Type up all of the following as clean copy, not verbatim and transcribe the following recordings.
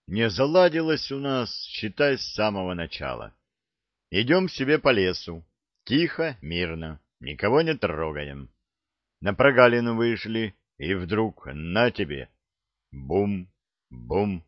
Не заладилось у нас, считай, с самого начала. Идем себе по лесу. Тихо, мирно, никого не трогаем. На прогалину вышли, и вдруг на тебе. Бум, бум.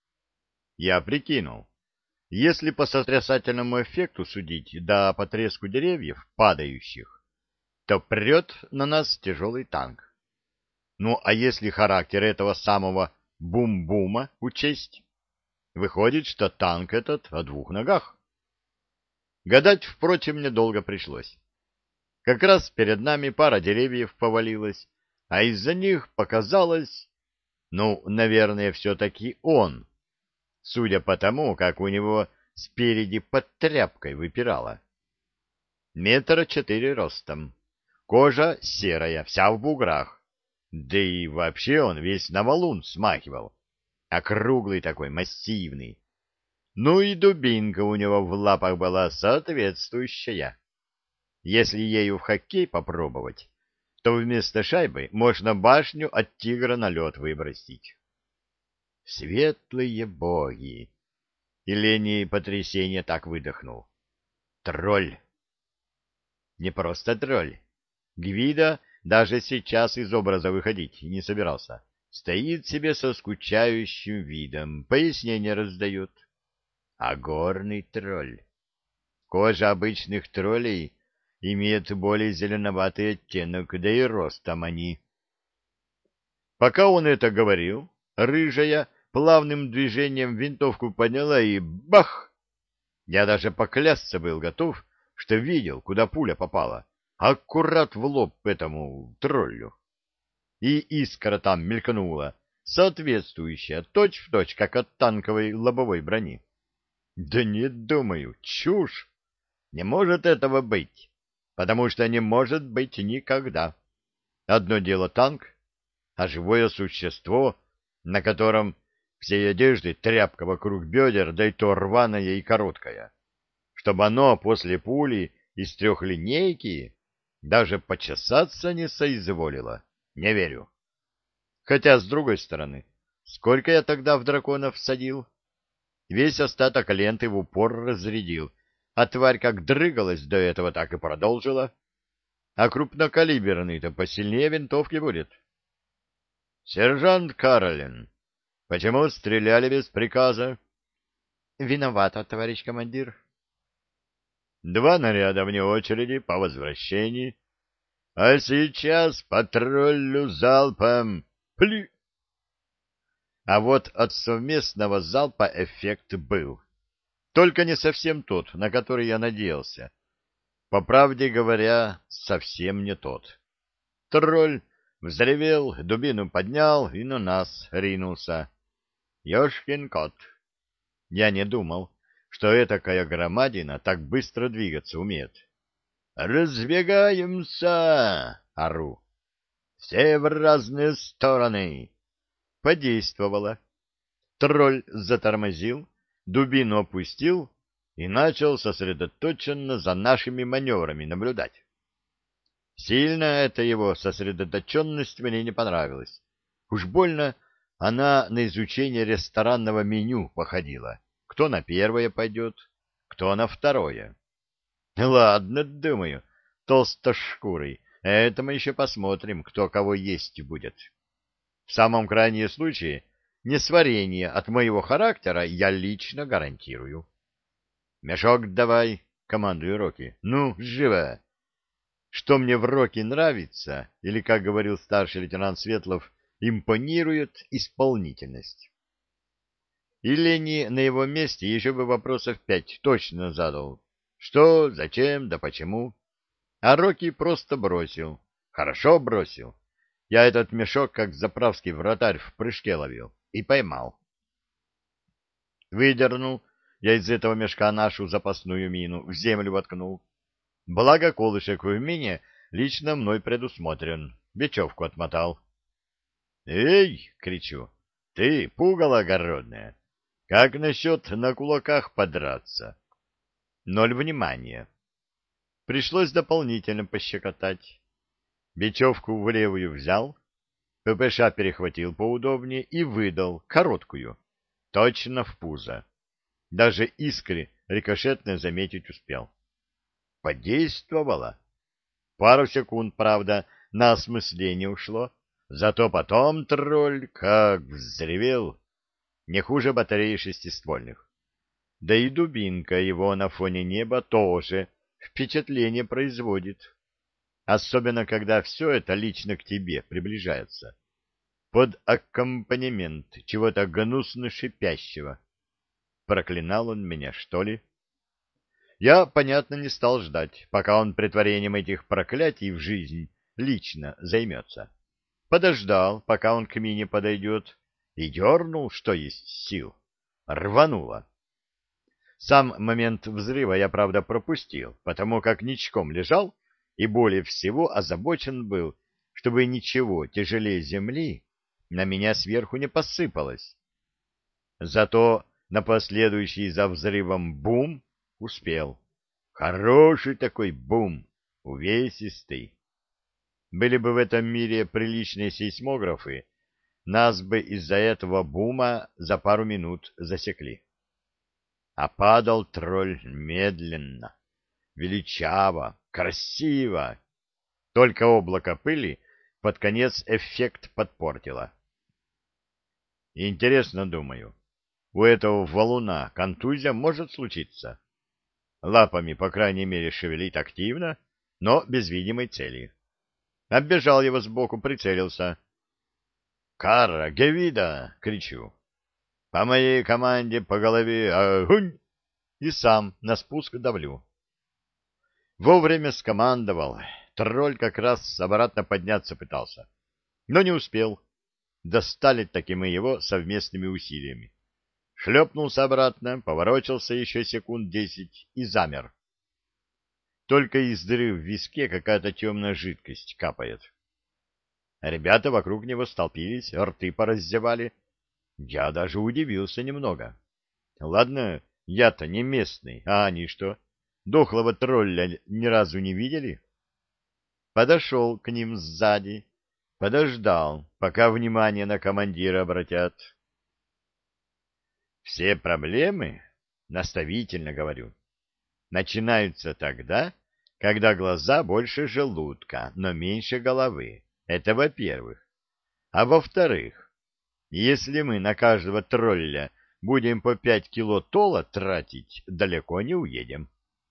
Я прикинул. Если по сотрясательному эффекту судить, да по треску деревьев, падающих, то прет на нас тяжелый танк. Ну, а если характер этого самого бум-бума учесть, выходит, что танк этот о двух ногах. Гадать, впрочем, недолго пришлось. Как раз перед нами пара деревьев повалилась, а из-за них показалось, ну, наверное, все-таки он, судя по тому, как у него спереди под тряпкой выпирало. 4 метра ростом, кожа серая, вся в буграх, да и вообще он весь на валун смахивал, округлый такой, массивный. Ну и дубинка у него в лапах была соответствующая. Если ею в хоккей попробовать, то вместо шайбы можно башню от тигра на лед выбросить. Светлые боги! И Лени потрясение так выдохнул. Тролль! Не просто тролль. Гвида даже сейчас из образа выходить не собирался. Стоит себе со скучающим видом, пояснение раздает. А горный тролль. Кожа обычных троллей имеет более зеленоватый оттенок, да и ростом они. Пока он это говорил, рыжая плавным движением винтовку подняла и бах! Я даже поклясться был готов, что видел, куда пуля попала. Аккурат в лоб этому троллю. И искра там мелькнула, соответствующая, точь-в-точь, как от танковой лобовой брони. Да нет, думаю, чушь. Не может этого быть, потому что не может быть никогда. Одно дело танк, а живое существо, на котором всей одежды тряпка вокруг бедер, да и то рваная и короткая, чтобы оно после пули из трехлинейки даже почесаться не соизволило. Не верю. Хотя, с другой стороны, сколько я тогда в драконов всадил? Весь остаток ленты в упор разрядил, а тварь как дрыгалась до этого, так и продолжила. А крупнокалиберный-то посильнее винтовки будет. — Сержант Каролин, почему стреляли без приказа? — Виновата, товарищ командир. 2 наряда вне очереди по возвращении. А сейчас патрулю залпом. Пли! А вот от совместного залпа эффект был. Только не совсем тот, на который я надеялся. По правде говоря, совсем не тот. Тролль взревел, дубину поднял и на нас ринулся. Ёшкин кот! Я не думал, что этакая громадина так быстро двигаться умеет. «Разбегаемся!» — ору. «Все в разные стороны!» Подействовало. Тролль затормозил, дубину опустил и начал сосредоточенно за нашими маневрами наблюдать. Сильно эта его сосредоточенность мне не понравилась. Уж больно она на изучение ресторанного меню походила. Кто на первое пойдет, кто на второе. Ладно, думаю, толстошкурый, это мы еще посмотрим, кто кого есть будет. В самом крайнем случае, несварение от моего характера я лично гарантирую. «Мешок давай», — командую Рокки. «Ну, живо!» Что мне в Рокки нравится, или, как говорил старший лейтенант Светлов, импонирует исполнительность. И Лени на его месте еще бы вопросов 5 точно задал. Что, зачем, да почему? А Рокки просто бросил. Хорошо бросил. Я этот мешок, как заправский вратарь, в прыжке ловил. И поймал. Выдернул я из этого мешка нашу запасную мину, в землю воткнул. Благо колышек в мине лично мной предусмотрен. Бечевку отмотал. «Эй!» — кричу. «Ты, пугало огородное! Как насчет на кулаках подраться?» 0 внимания. Пришлось дополнительно пощекотать. Бечевку в левую взял, ППШ перехватил поудобнее и выдал короткую. точно в пузо. Даже искры рикошетно заметить успел. Подействовало. Пару секунд, правда, на осмысление ушло, зато потом тролль как взревел, не хуже батареи шестиствольных. Да и дубинка его на фоне неба тоже впечатление производит, особенно когда все это лично к тебе приближается, под аккомпанемент чего-то гнусно шипящего. Проклинал он меня, что ли? Я, понятно, не стал ждать, пока он претворением этих проклятий в жизнь лично займется. Подождал, пока он к мине подойдет, и дернул, что есть сил. Рвануло. Сам момент взрыва я, правда, пропустил, потому как ничком лежал и более всего озабочен был, чтобы ничего тяжелее земли на меня сверху не посыпалось. Зато на последующий за взрывом бум успел. Хороший такой бум, увесистый. Были бы в этом мире приличные сейсмографы, нас бы из-за этого бума за пару минут засекли. А падал тролль медленно, величаво, красиво. Только облако пыли под конец эффект подпортило. Интересно, думаю, у этого валуна контузия может случиться? Лапами, по крайней мере, шевелит активно, но без видимой цели. Оббежал его сбоку, прицелился. «Карра, Гевида!» — кричу. «По моей команде по голове огонь!» И сам на спуск давлю. Вовремя скомандовал. Тролль как раз обратно подняться пытался, но не успел. Достали таки мы его совместными усилиями. Шлепнулся обратно, поворочился еще секунд 10 и замер. Только из дыры в виске какая-то темная жидкость капает. Ребята вокруг него столпились, рты пораззевали. Я даже удивился немного. Ладно, я-то не местный, а они что, дохлого тролля ни разу не видели? Подошел к ним сзади, подождал, пока внимание на командира обратят. Все проблемы, наставительно говорю, начинаются тогда, когда глаза больше желудка, но меньше головы. Это во-первых. А во-вторых, если мы на каждого тролля будем по 5 кило тола тратить, далеко не уедем.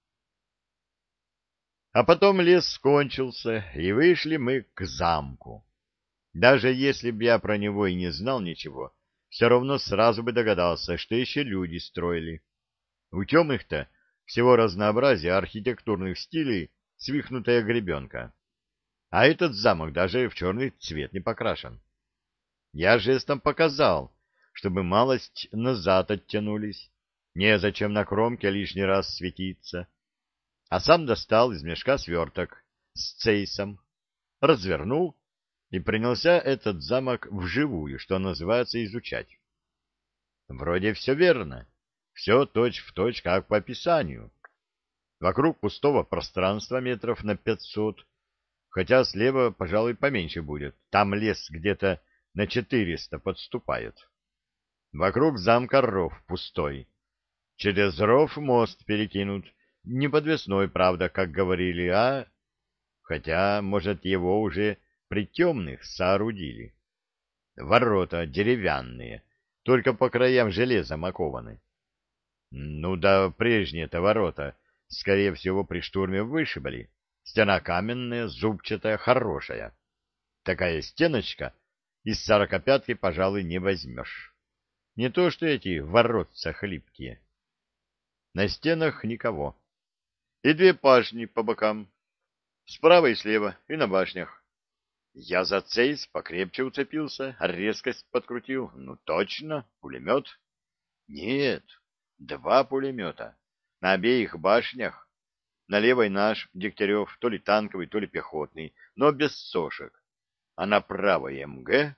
А потом лес скончился, и вышли мы к замку. Даже если б я про него и не знал ничего, все равно сразу бы догадался, что еще люди строили. У темных-то всего разнообразия архитектурных стилей свихнутая гребенка. А этот замок даже в черный цвет не покрашен. Я жестом показал, чтобы малость назад оттянулись. Незачем на кромке лишний раз светиться. А сам достал из мешка сверток с цейсом, развернул и принялся этот замок вживую, что называется, изучать. Вроде все верно, все точь-в-точь, как по описанию. Вокруг пустого пространства метров на 500, хотя слева, пожалуй, поменьше будет. Там лес где-то на 400 подступает. Вокруг замка ров пустой. Через ров мост перекинут. Не подвесной, правда, как говорили, а... Хотя, может, его уже при темных соорудили. Ворота деревянные, только по краям железом окованы. Ну да, прежние-то ворота, скорее всего, при штурме вышибали. Стена каменная, зубчатая, хорошая. Такая стеночка из 45-ки, пожалуй, не возьмешь. Не то что эти воротца хлипкие. На стенах никого. И 2 башни по бокам, справа и слева, и на башнях. Я за цейс покрепче уцепился, резкость подкрутил. Ну, точно, пулемет. Нет, 2 пулемета. На обеих башнях. На левой наш, Дегтярев, то ли танковый, то ли пехотный, но без сошек. А на правой МГ?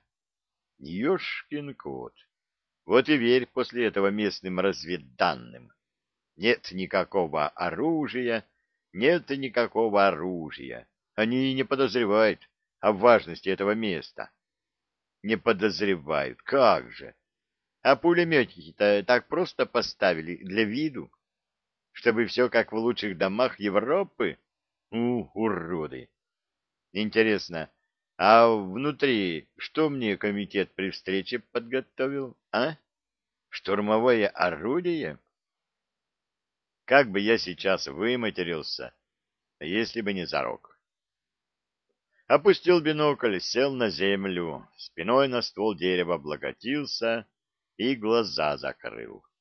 Ёшкин кот. Вот и верь после этого местным разведданным. Нет никакого оружия, нет никакого оружия. Они и не подозревают о важности этого места. Не подозревают, как же. А пулеметики-то так просто поставили для виду, чтобы все как в лучших домах Европы? Уроды! Интересно, а внутри что мне комитет при встрече подготовил, а? Штурмовое орудие? Как бы я сейчас выматерился, если бы не зарок. Опустил бинокль, сел на землю, спиной на ствол дерева облокотился и глаза закрыл.